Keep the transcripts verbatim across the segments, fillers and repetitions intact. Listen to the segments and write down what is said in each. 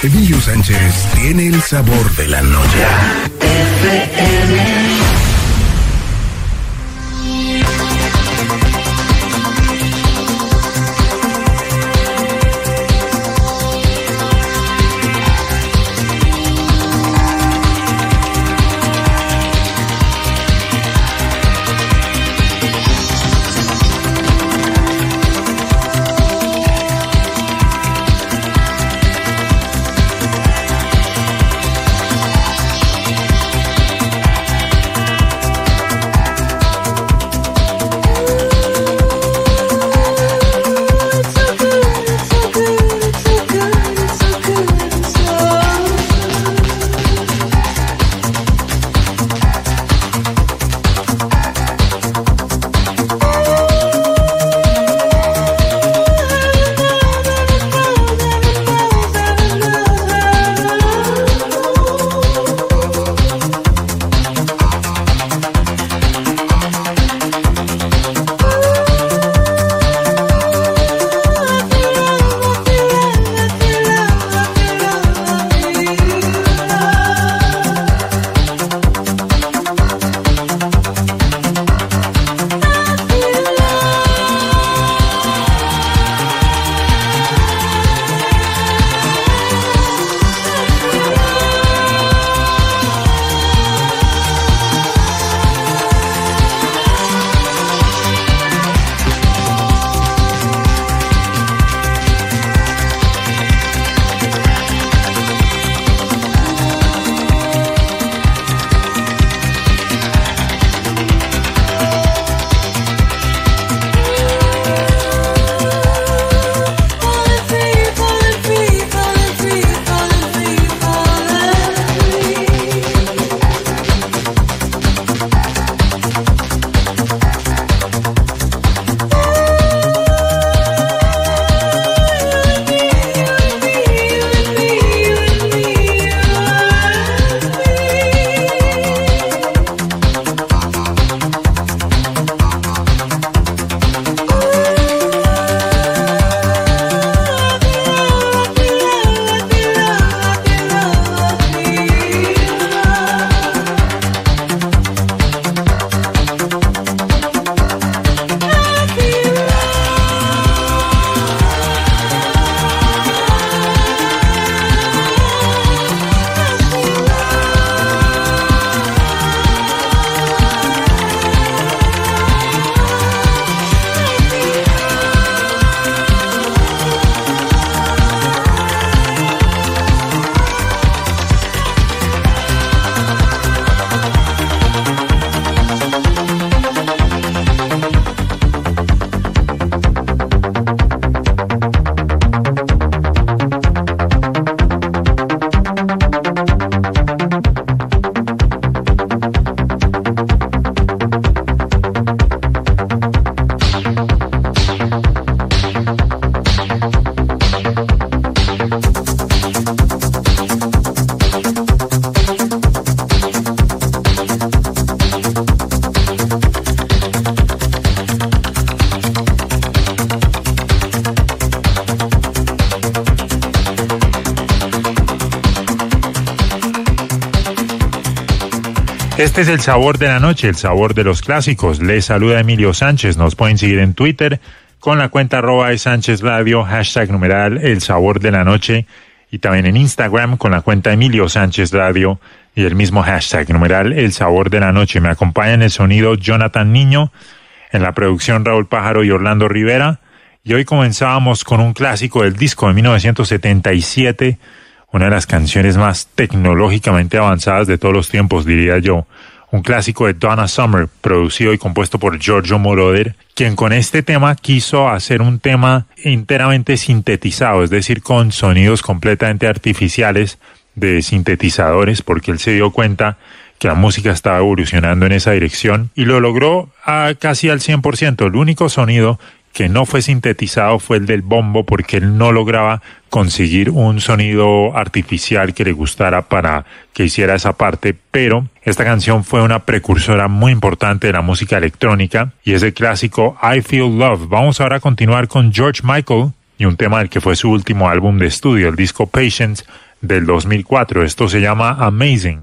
Emilio Sánchez tiene el sabor de la noche. F M. Este es el sabor de la noche, el sabor de los clásicos. Les saluda Emilio Sánchez. Nos pueden seguir en Twitter con la cuenta arroba de Sánchez Radio, hashtag numeral el sabor de la noche, y también en Instagram con la cuenta Emilio Sánchez Radio y el mismo hashtag numeral el sabor de la noche. Me acompaña en el sonido Jonathan Niño, en la producción Raúl Pájaro y Orlando Rivera, y hoy comenzábamos con un clásico del disco de mil novecientos setenta y siete, una de las canciones más tecnológicamente avanzadas de todos los tiempos, diría yo. Un clásico de Donna Summer, producido y compuesto por Giorgio Moroder, quien con este tema quiso hacer un tema enteramente sintetizado, es decir, con sonidos completamente artificiales de sintetizadores, porque él se dio cuenta que la música estaba evolucionando en esa dirección, y lo logró a casi al cien por ciento. El único sonido que no fue sintetizado fue el del bombo, porque él no lograba conseguir un sonido artificial que le gustara para que hiciera esa parte, pero esta canción fue una precursora muy importante de la música electrónica y es el clásico I Feel Love. Vamos ahora a continuar con George Michael y un tema del que fue su último álbum de estudio, el disco Patience del dos mil cuatro. Esto se llama Amazing.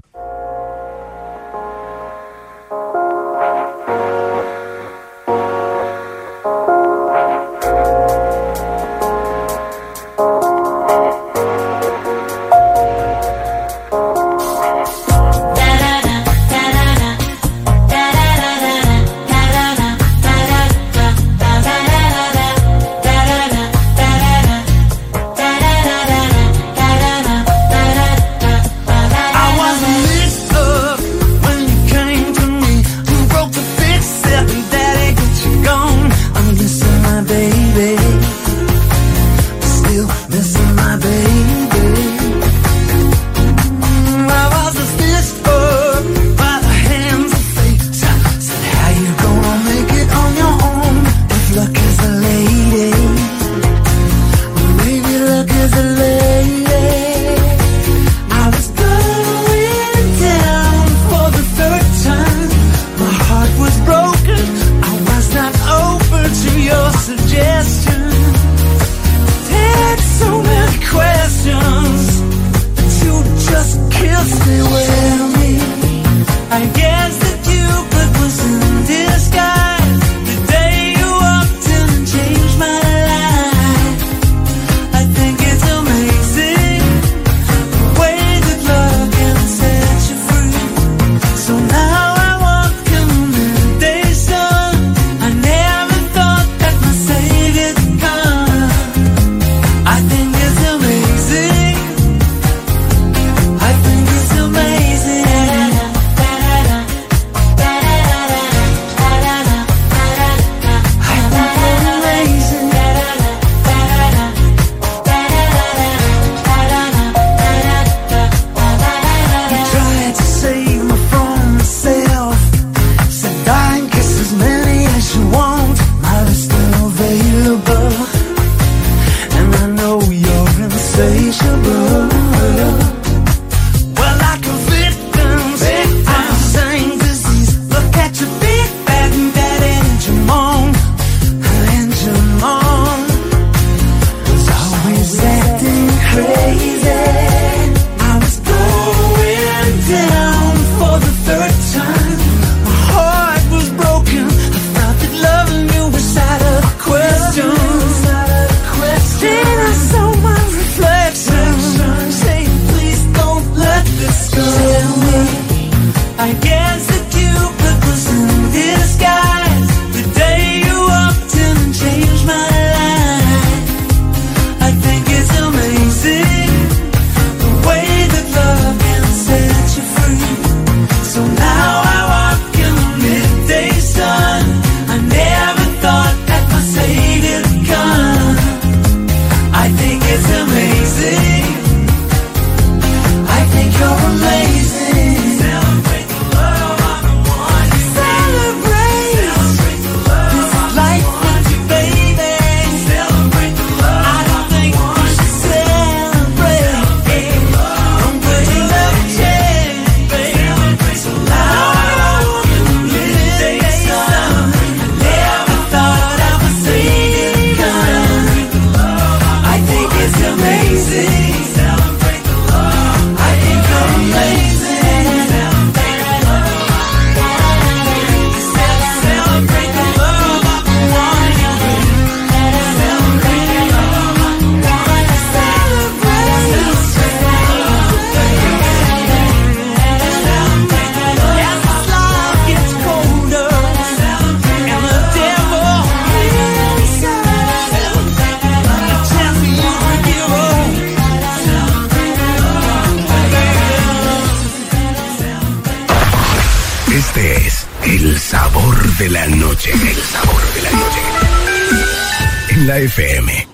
Este es el sabor de la noche. El sabor de la noche. En la F M.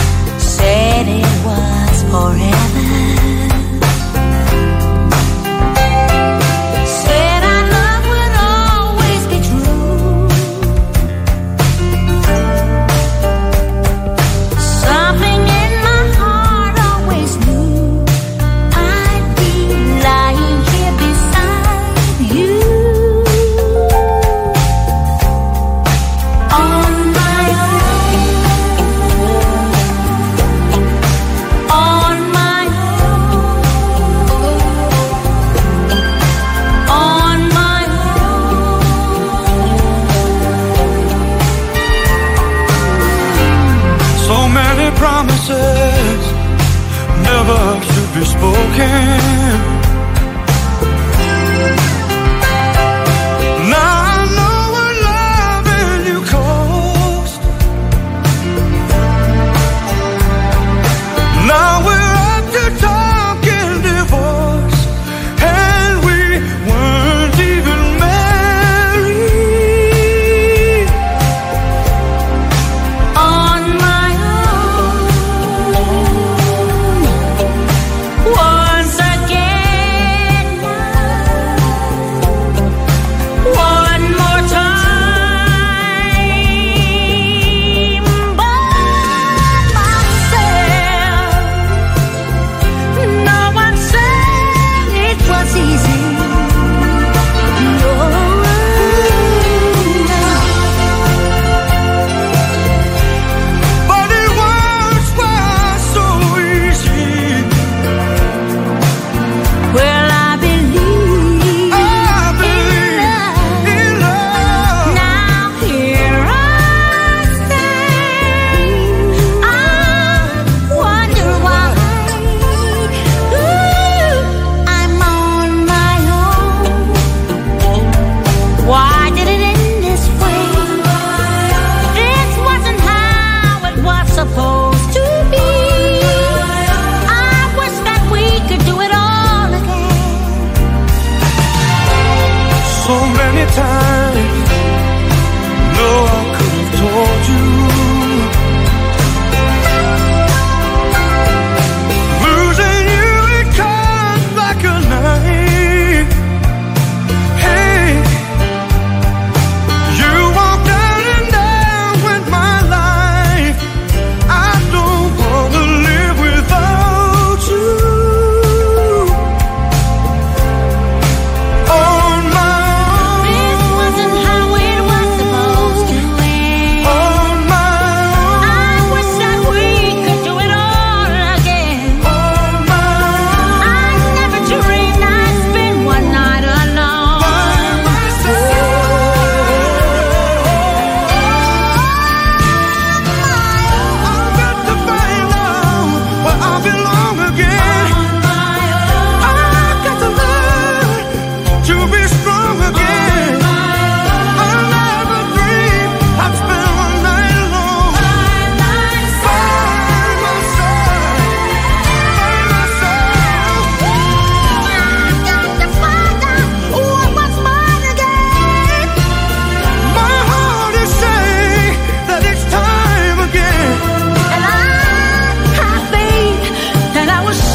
Forever. many times. No, I could have told you. Losing you, it comes like a knife. Hey, you walked out and down with my life. I don't wanna live without you. On my own. This wasn't how it was supposed to end. On my own. I wish that we could do it all again. On my own. I never dreamed I'd spend one night alone by myself. I've got to find out where I belong again. I've got to learn to be strong again. I never dreamed I'd spend one night alone by myself. By myself. I've got to find out what was mine again. My heart is saying that it's time again. And I have faith that I will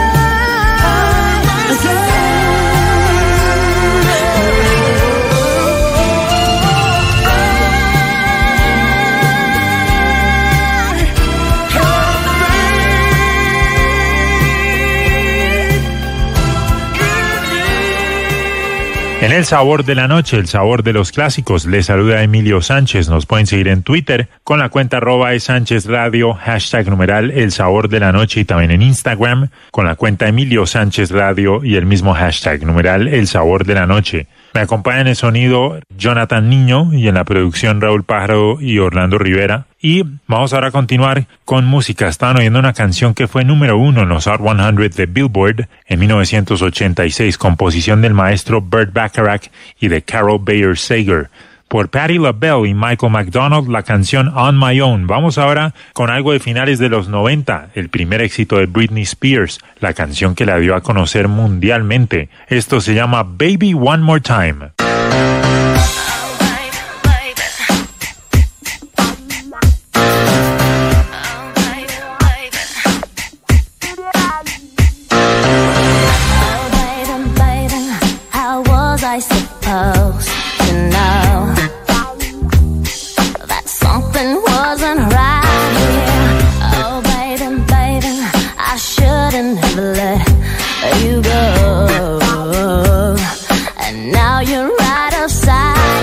En el sabor de la noche, el sabor de los clásicos, les saluda Emilio Sánchez. Nos pueden seguir en Twitter con la cuenta arroba de Sánchez Radio, hashtag numeral el sabor de la noche, y también en Instagram con la cuenta Emilio Sánchez Radio y el mismo hashtag numeral el sabor de la noche. Me acompaña en el sonido Jonathan Niño y en la producción Raúl Pájaro y Orlando Rivera. Y vamos ahora a continuar con música. Estaban oyendo una canción que fue número uno en los Hot cien de Billboard en mil novecientos ochenta y seis, composición del maestro Burt Bacharach y de Carol Bayer Sager. Por Patti LaBelle y Michael McDonald, la canción On My Own. Vamos ahora con algo de finales de los noventa, el primer éxito de Britney Spears, la canción que la dio a conocer mundialmente. Esto se llama Baby One More Time. I supposed to know that something wasn't right here. Oh, baby, baby, I shouldn't have let you go. And now you're right outside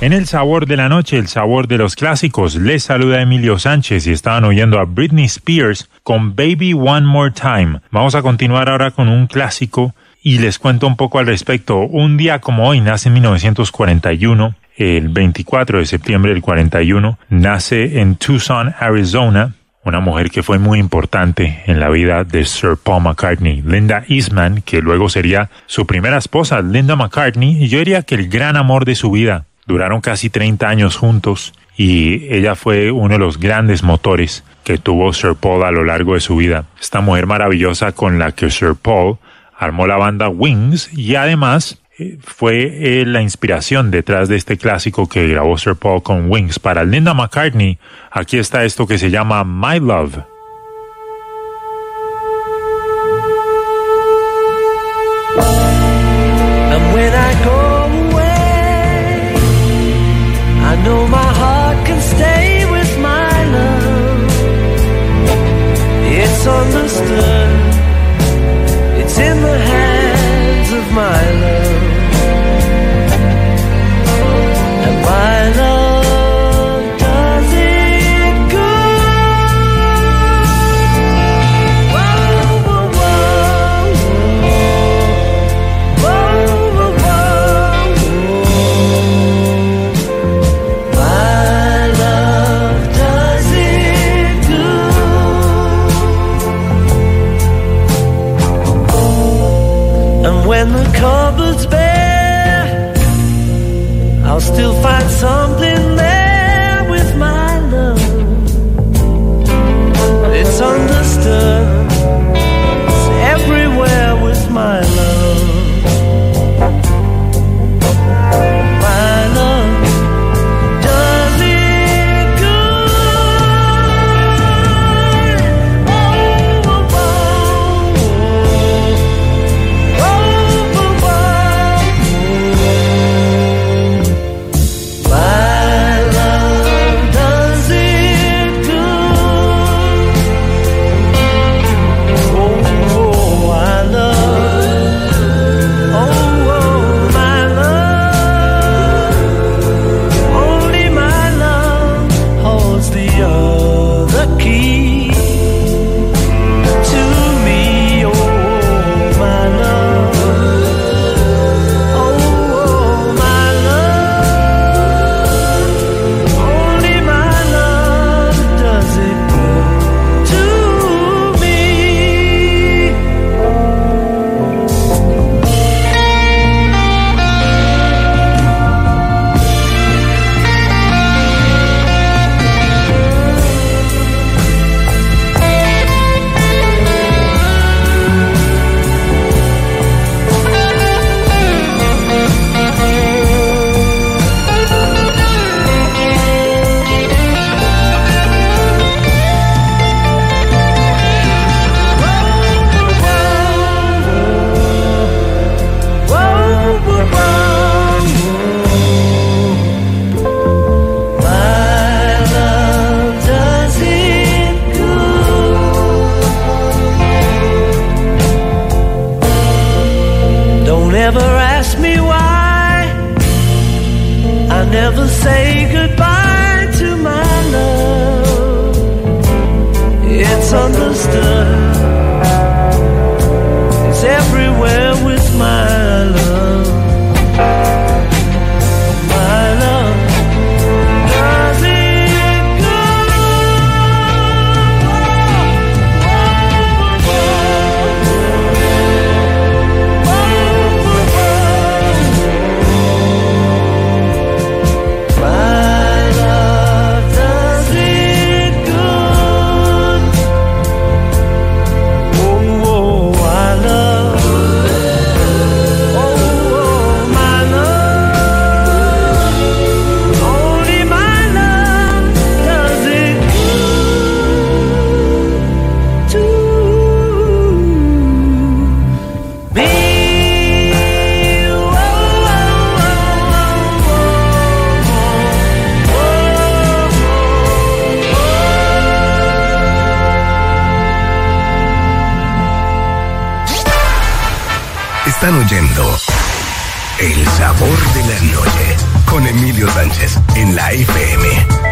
En el sabor de la noche, el sabor de los clásicos, les saluda Emilio Sánchez y estaban oyendo a Britney Spears con Baby One More Time. Vamos a continuar ahora con un clásico y les cuento un poco al respecto. Un día como hoy, nace en mil novecientos cuarenta y uno, el veinticuatro de septiembre del cuarenta y uno, nace en Tucson, Arizona, una mujer que fue muy importante en la vida de Sir Paul McCartney, Linda Eastman, que luego sería su primera esposa, Linda McCartney, y yo diría que el gran amor de su vida. Duraron casi treinta años juntos y ella fue uno de los grandes motores que tuvo Sir Paul a lo largo de su vida. Esta mujer maravillosa con la que Sir Paul armó la banda Wings y además eh, fue eh, la inspiración detrás de este clásico que grabó Sir Paul con Wings. Para Linda McCartney, aquí está esto que se llama My Love. And when I go away, I know my heart can stay with my love. It's understood, it's in the hands of my love. And my love does it good. Whoa, whoa, whoa, whoa, whoa, whoa, whoa. My love does it good. And when the cupboard's bare, I'll still find something there with my love. It's understood, it's everywhere with my love. My love does it good. Oh, oh, oh, oh, oh, oh. My love does it good. Oh, oh, I love. Oh, oh, my love. Only my love holds the other key to me. Oh, my love. Oh, my love. Only my love does it good to me. Whoa, whoa, whoa. My love does it good. Don't ever ask me why I never say goodbye to my love. It's understood, it's everywhere with my love. My love does it good. Whoa, whoa, whoa, whoa, whoa. My love does it good. Oh, oh, I love. Oh, my love. Only my love does it good to me. Whoa, Están oyendo El Sabor de la Noche con Emilio Sánchez en la F M.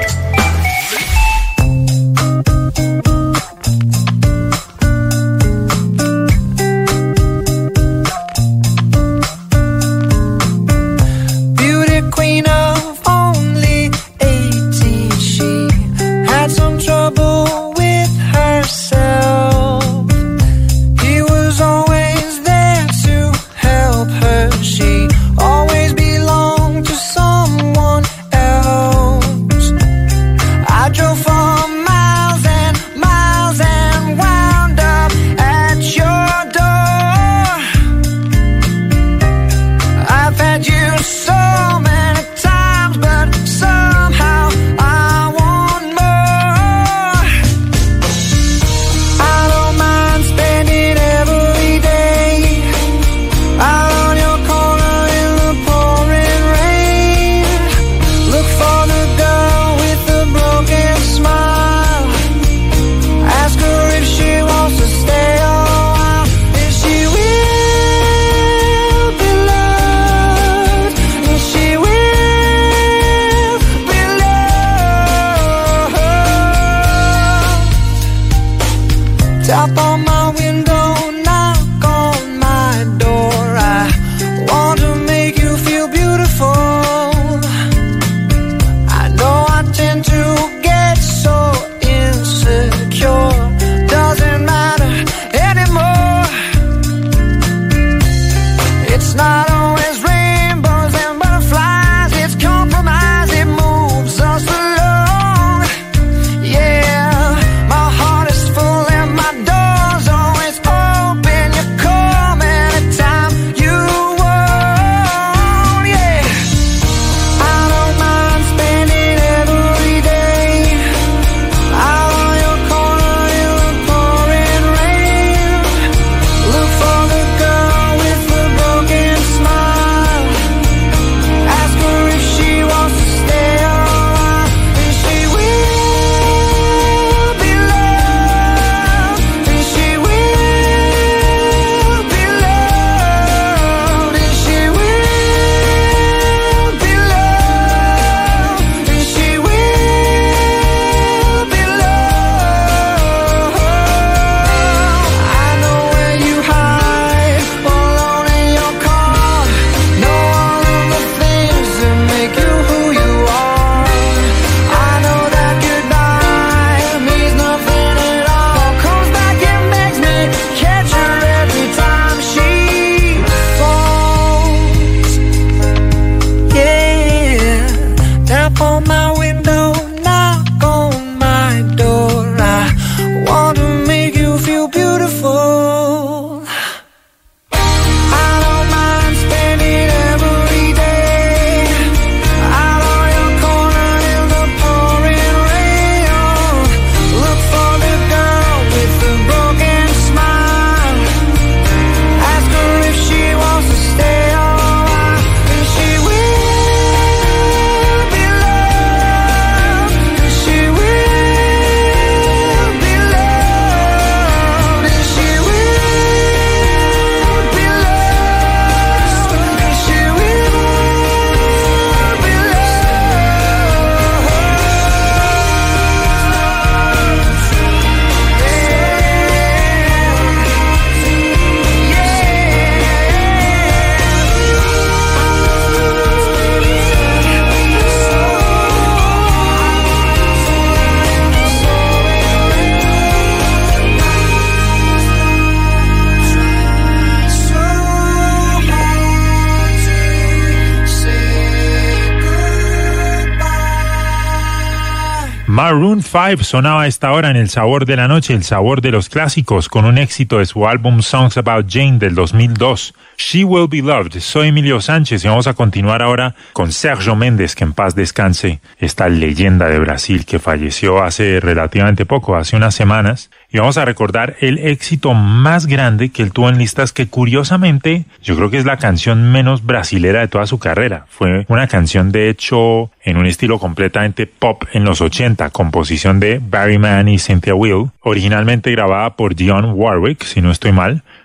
Maroon five sonaba a esta hora en El Sabor de la Noche, el sabor de los clásicos, con un éxito de su álbum Songs About Jane del dos mil dos. She Will Be Loved. Soy Emilio Sánchez y vamos a continuar ahora con Sergio Méndez, que en paz descanse, esta leyenda de Brasil que falleció hace relativamente poco, hace unas semanas. Y vamos a recordar el éxito más grande que él tuvo en listas, que curiosamente yo creo que es la canción menos brasilera de toda su carrera. Fue una canción de hecho en un estilo completamente pop en los ochenta, composición de Barry Mann y Cynthia Weil, originalmente grabada por Dionne Warwick, si no estoy mal,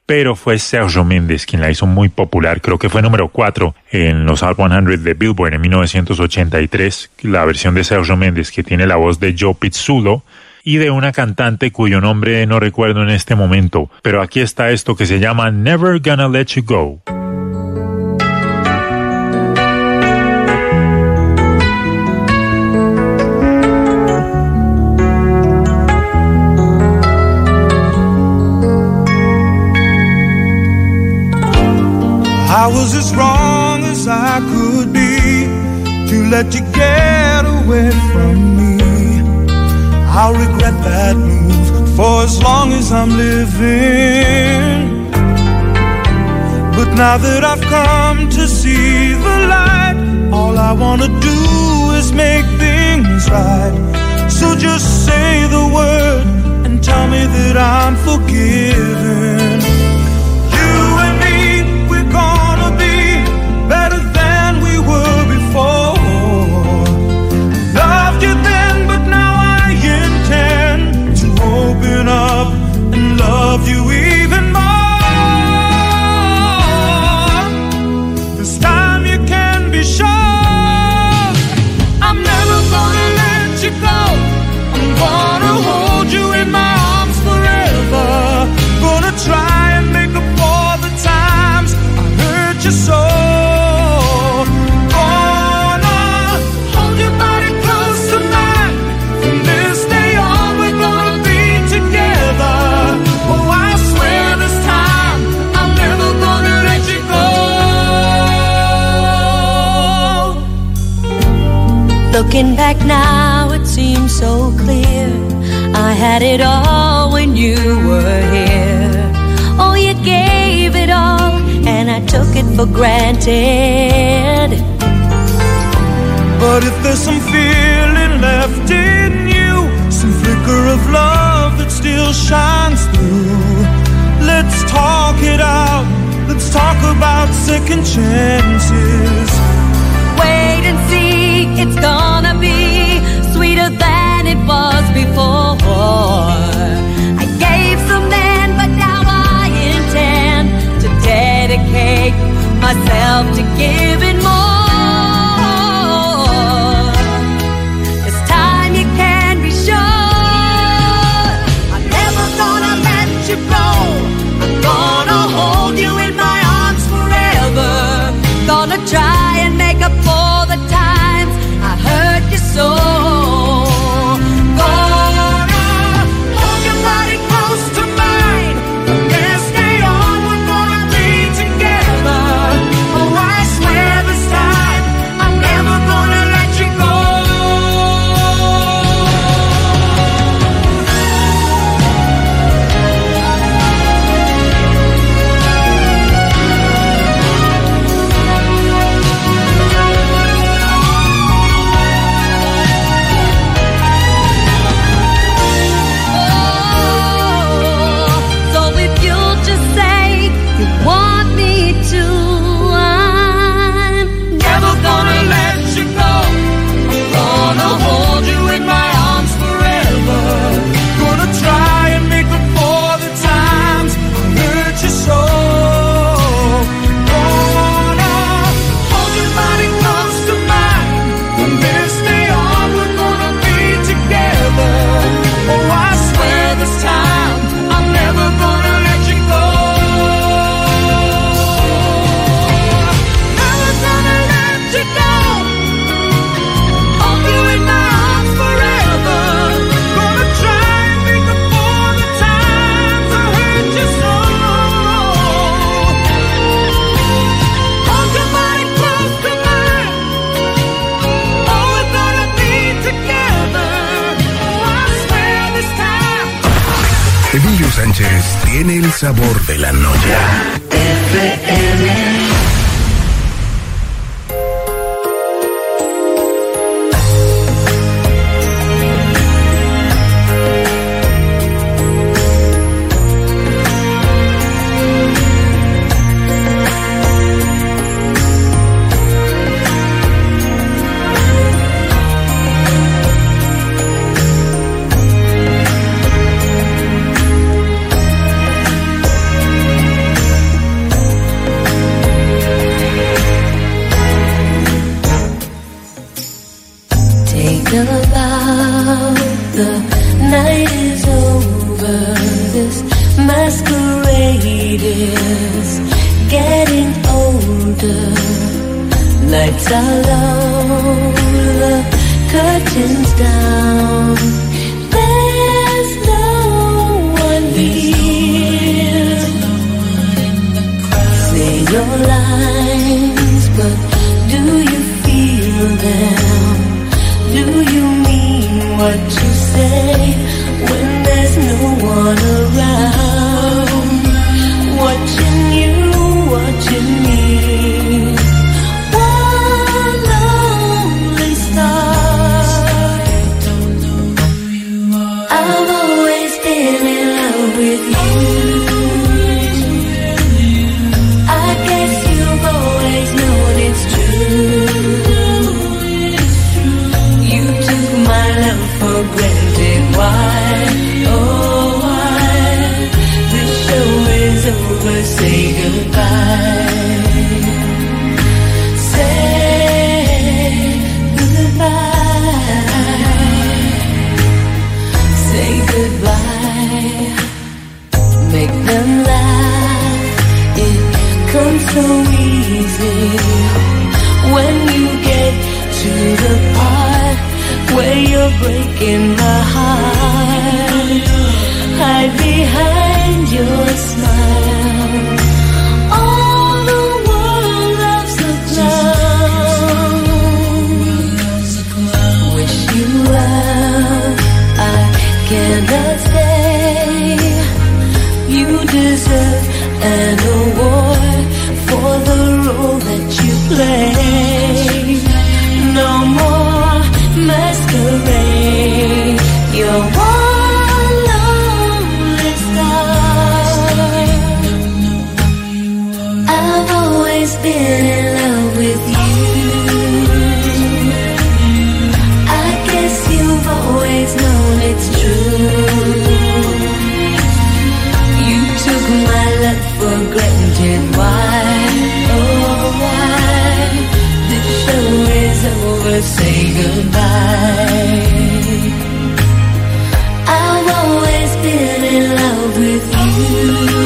pero fue Sergio Méndez quien la hizo muy popular. Creo que fue número cuatro en los Hot cien de Billboard en mil novecientos ochenta y tres, la versión de Sergio Méndez, que tiene la voz de Joe Pizzulo y de una cantante cuyo nombre no recuerdo en este momento, pero aquí está esto que se llama Never Gonna Let You Go. I was as wrong as I could be to let you get away from me. I'll regret that move for as long as I'm living. But now that I've come to see the light, all I wanna do is make things right. So just say the word and tell me that I'm forgiven. You and me, we're gonna be better than we were before. Loved you then, but now I intend to open up and love you even more. This time you can be sure I'm never gonna let you go. I'm gonna hold you in my arms forever. Gonna try and make up for the times I hurt you so. Gonna hold your body close to mine. From this day on we're gonna be together. Oh, I swear this time I'm never gonna let you go. Looking back now, it seems so clear. I had it all when you were here. Oh, you gave it all, and I took it for granted. But if there's some feeling left in you, some flicker of love that still shines through, let's talk it out. Let's talk about second chances. Wait and see, it's gonna be sweeter than it was before. I gave some then, but now I intend to dedicate myself to giving more. This time you can be sure I'm never gonna let you go. I'm gonna hold you in my arms forever. Gonna try and make up for the times I hurt you so. Emilio Sánchez tiene el sabor de la noche. F M. the night is over, this masquerade is getting older. Lights are low, the curtains down. There's no one here. Say your lines, but do you feel them? Do you mean what you say when there's no one around? Watching you, watching me. One lonely star. I've always been in love with you. I guess you've always known it's true. You took my love for granted. Why, oh why? This show is over, say goodbye. Say goodbye. Say goodbye. Make them laugh. It comes so easy when you get to the part where you're breaking my heart. Hide behind your smile. All the world loves a clown. Wish you well, I cannot stay. You deserve an award for the role that you play. No more masquerade. You're one lonely star. I've always been in love with you. I guess you've always known it's true. You took my love for granted. Why, oh why? The show is over, say goodbye. I've always been in love with you.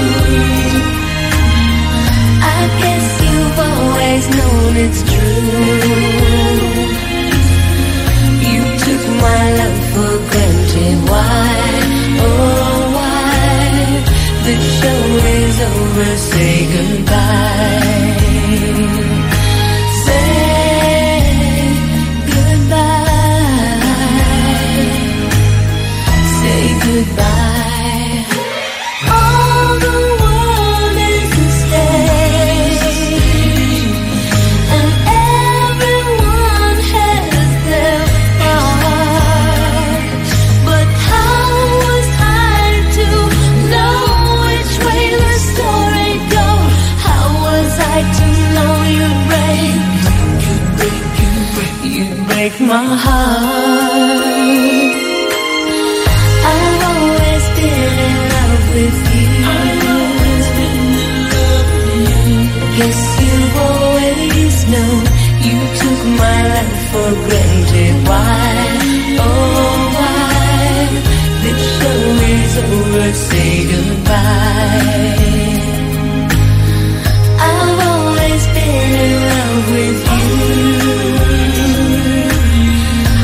I guess you've always known it's true. You took my love for granted. Why, oh why? The show is over, say goodbye. Goodbye. All the world is a stage, and everyone has their part. But how was I to know which way the story goes? How was I to know you'd break, you'd break my heart? I've always been in love with you. I've always been in love with you. Guess you've always known. You took my love for granted. Why, oh why? The show is over, say goodbye. I've always been in love with you.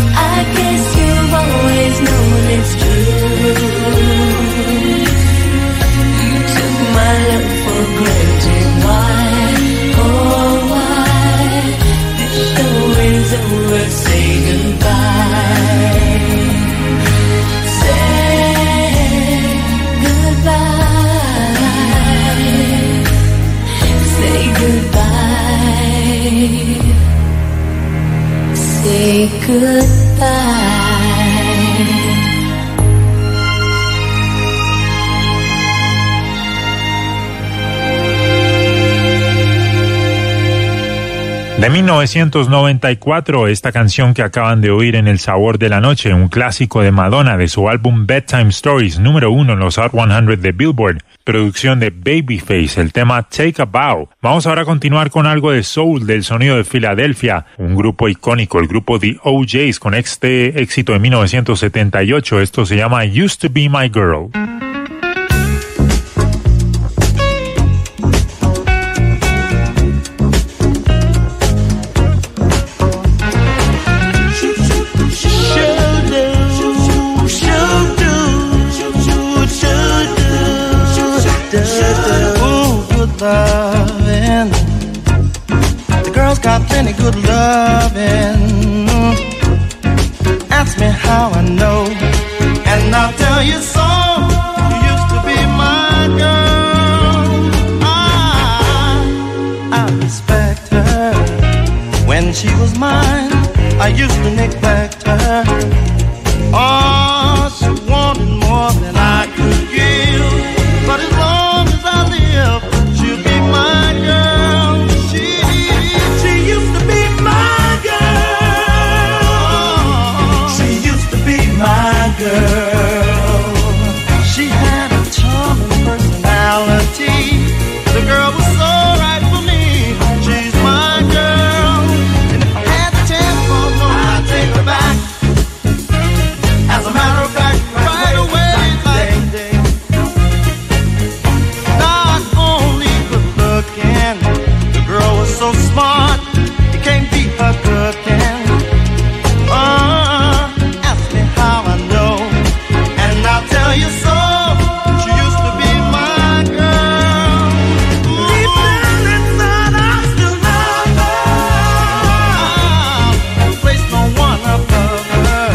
De mil novecientos noventa y cuatro, esta canción que acaban de oír en El Sabor de la Noche, un clásico de Madonna de su álbum Bedtime Stories, número uno en los Hot cien de Billboard, producción de Babyface, el tema Take a Bow. Vamos ahora a continuar con algo de soul del sonido de Filadelfia, un grupo icónico, el grupo The O Js, con este éxito de mil novecientos setenta y ocho. Esto se llama Used to Be My Girl. Loving. The girls got plenty good loving. Ask me how I know, and I'll tell you so. You used to be my girl. I, I respect her. When she was mine, I used to neglect her. Oh, she wanted more than I could give, but as long as I live, she'll be my girl. She, she used to be my girl. She used to be my girl. She had a charming personality. The girl was so right for me. She's my girl. And if I had the chance, oh no, I'd take her back. As a matter of fact, right away, like today. Not only good looking, the girl was so smart, you can't beat her cooking. Uh, ask me how I know, and I'll tell you so. She used to be my girl. Deep down inside, I still love her. I'll place no one above her.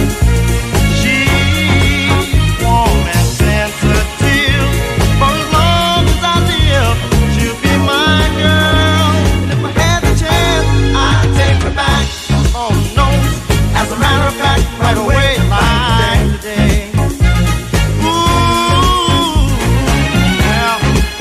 She's warm and sensitive. For as long as I live, she'll be my girl. And if I had the chance, I'd take her back. Oh no, as a matter of fact, right away, like today. Ooh, well.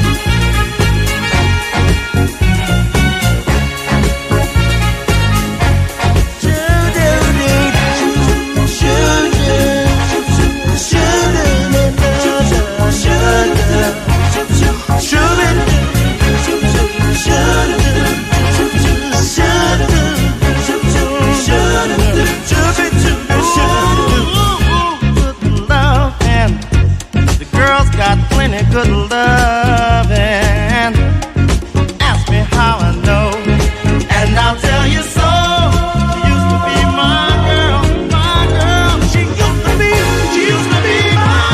The girls got plenty good loving. Ask me how I know, and I'll tell you so. She used to be my girl, my girl. She used to be, she used to be my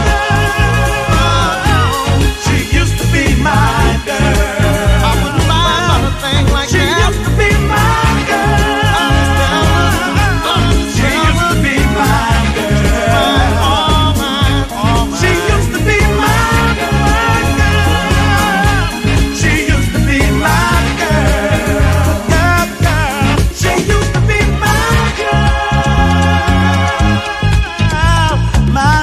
girl. She used to be my girl. I wouldn't lie about a thing like that. She used to be my girl. She used to be my girl. All mine, all mine. She used to be my girl. She used to be my girl. Girl, girl. She used to be my girl. My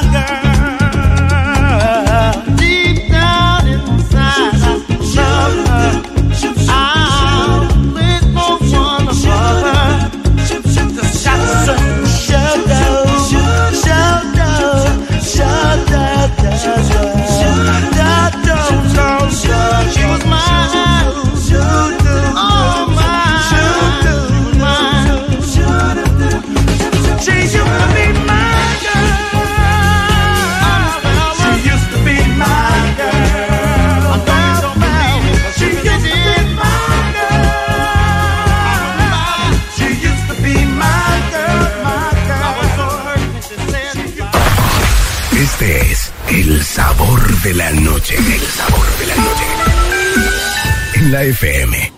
girl. Deep down inside, I love her. I'll live for one above her. Shout out, shout out, shout out, shout out, shout out. She was mine, all mine, she was mine. She used to be my girl. She used to be my girl. I know you don't believe it, but she used to be my girl. She used to be my girl, my girl. I was so hurt when she said goodbye. Este es El Sabor de la Noche. El Sabor de la Noche. En la F M.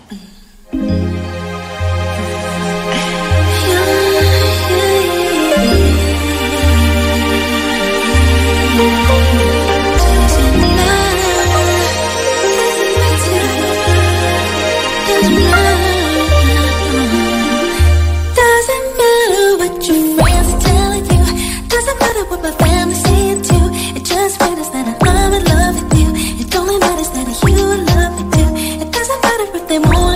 Doesn't matter what your friends are telling you. Doesn't matter what my family's saying too. It just matters that I'm in love with you. It only matters that you love me too. It doesn't matter if they want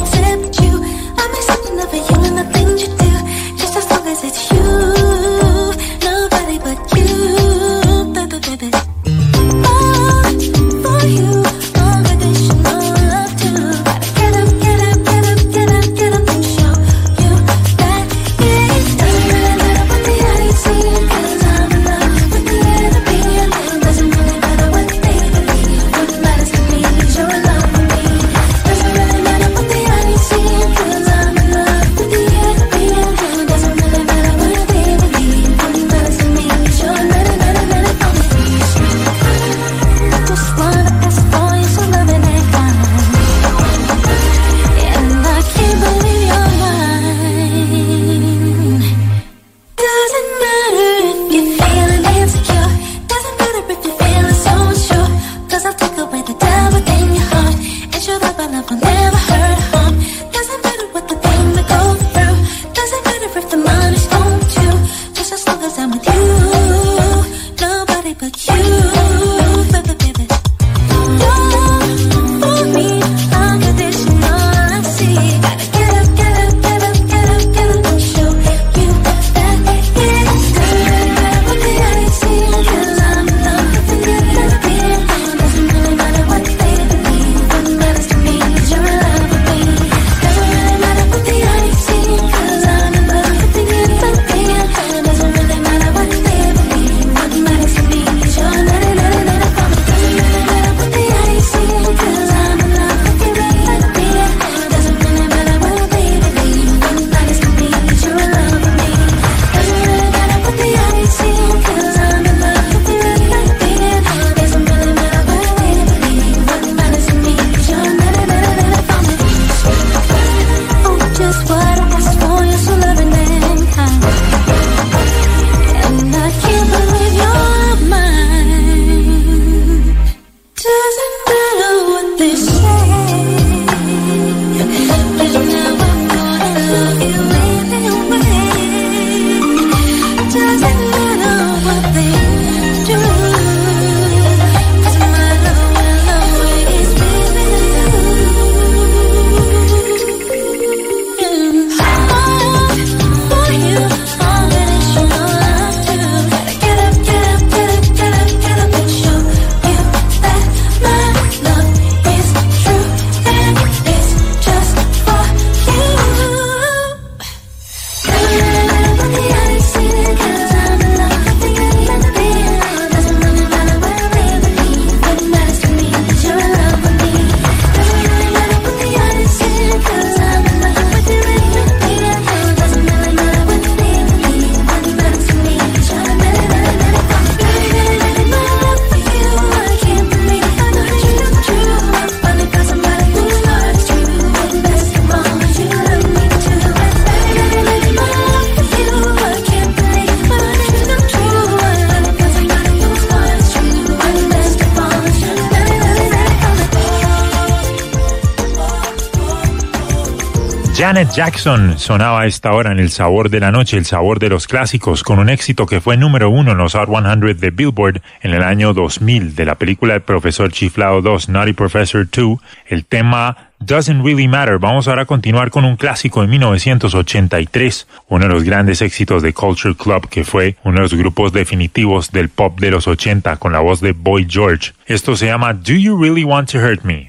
Janet Jackson sonaba a esta hora en El Sabor de la Noche, el sabor de los clásicos, con un éxito que fue número uno en los Hot cien de Billboard en el año dos mil, de la película El Profesor Chiflado dos, Naughty Professor dos, el tema Doesn't Really Matter. Vamos ahora a continuar con un clásico de mil novecientos ochenta y tres, uno de los grandes éxitos de Culture Club, que fue uno de los grupos definitivos del pop de los ochenta, con la voz de Boy George. Esto se llama Do You Really Want to Hurt Me?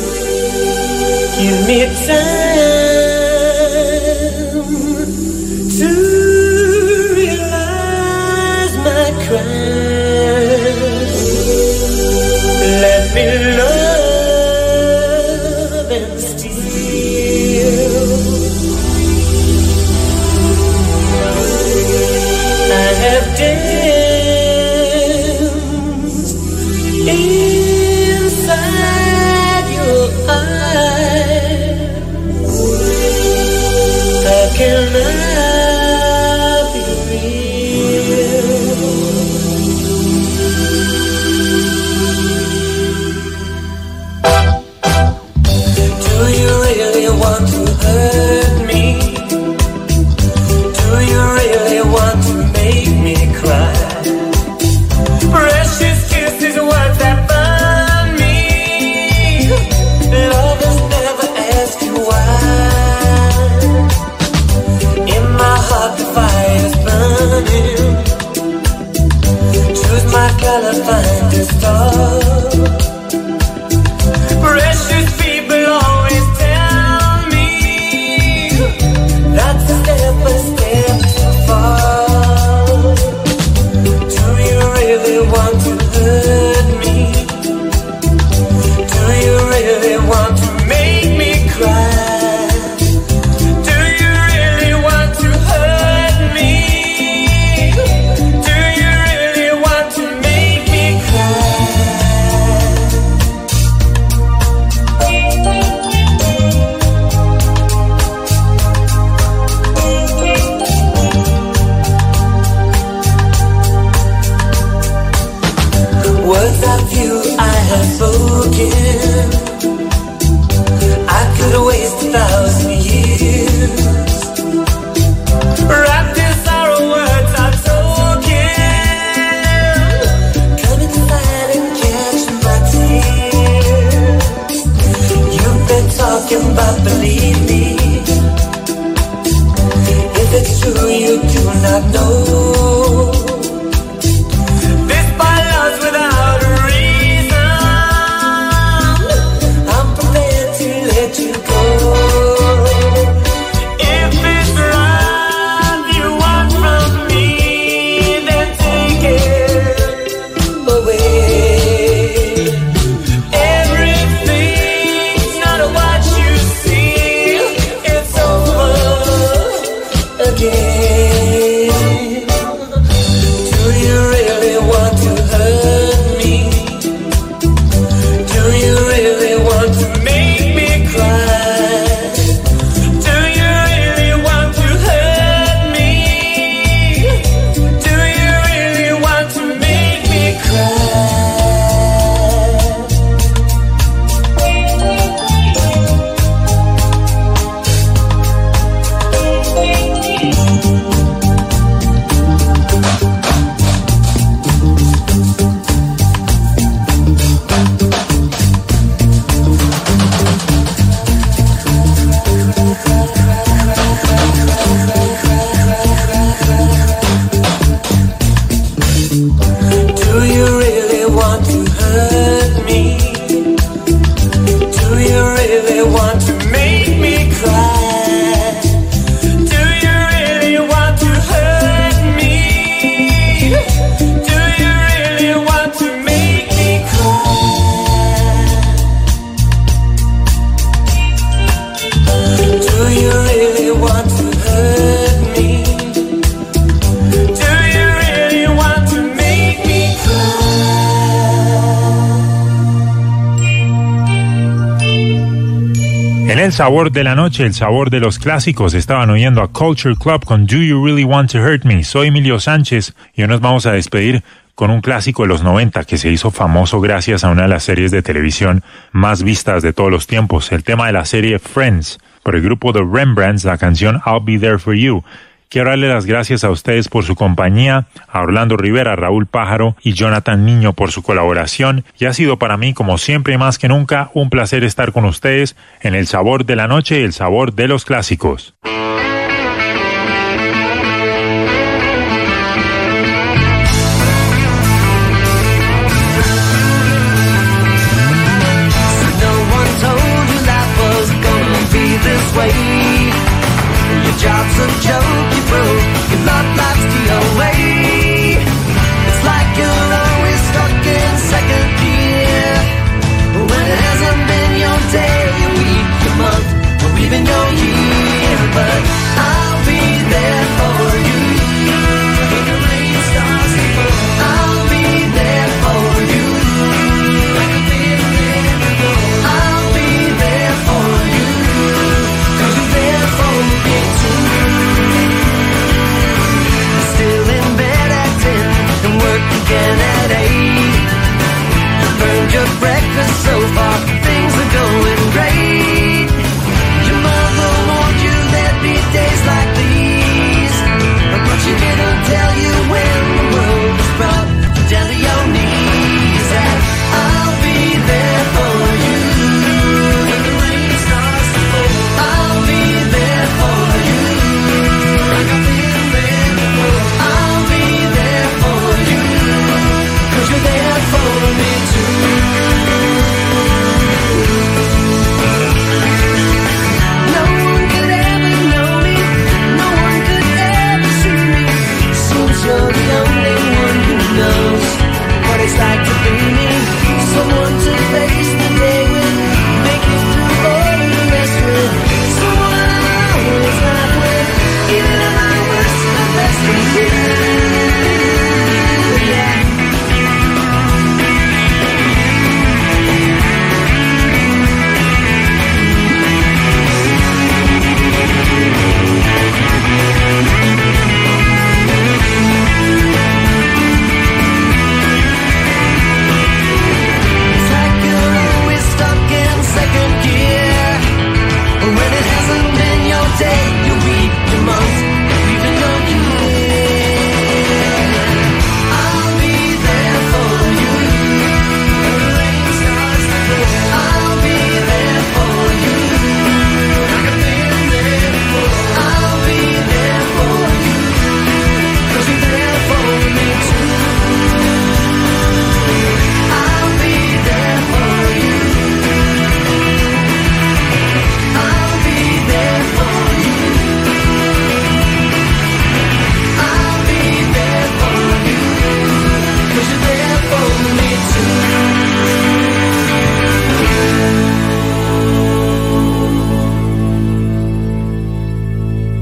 Give me time to realize my crimes. Let me love and steal. I have danced inside your eyes. How can I be real? Do you really want to hurt me? Do you really want to make me cry? Precious kisses, words that burn me. Lovers never ask you why. In my heart the fire's burning. Choose my color, find a star. Precious people always tell me that's a step, a step too far. Do you really want to hurt me? Do you really want to make me cry? Do you really want to hurt me? Do you really want to make me cry? Words of you I have spoken. I could waste a thousand years. Wrapped in sorrow, words are token. Come inside and catch my tears. You've been talking about believe me. If it's true you do not know. This by love's without a reason. I'm prepared to let you go. If it's love you want from me, then take it away. Everything's not what you see. It's over again. Do you really want to hurt me? Do you really want to make me cry? Do you really want to hurt me? Do you really want to make me cry? Do you really want to hurt me? Do you really want to make me cry? Do you really want to hurt me? Do you really want to make me cry? Do you really want to hurt me? Do you really want to make me cry? En El Sabor de la Noche, el sabor de los clásicos, estaban oyendo a Culture Club con Do You Really Want to Hurt Me? Soy Emilio Sánchez y hoy nos vamos a despedir con un clásico de los noventa que se hizo famoso gracias a una de las series de televisión más vistas de todos los tiempos, el tema de la serie Friends, por el grupo The Rembrandts, la canción I'll Be There For You. Quiero darle las gracias a ustedes por su compañía, a Orlando Rivera, Raúl Pájaro y Jonathan Niño por su colaboración, y ha sido para mí, como siempre y más que nunca, un placer estar con ustedes en El Sabor de la Noche y El Sabor de los Clásicos. Your job's a joke, you broke, your love life's the away. It's like you're always stuck in second gear, when it hasn't been your day, your week, your month, or even your year. But I'll be there for you when the rain starts to fall. I'll be there for you like a big man. I'll be there for you 'cause you're there for me too. Still in bed at ten and work again at eight. You burned your breakfast so far, things are going great. Your mother warned you there'd be days like these, but she didn't tell you when the world was brought down to your knees. And I'll be there for you when the rain starts to fall. I'll be there for you like I've been there before. I'll be there for you 'cause you're there for me.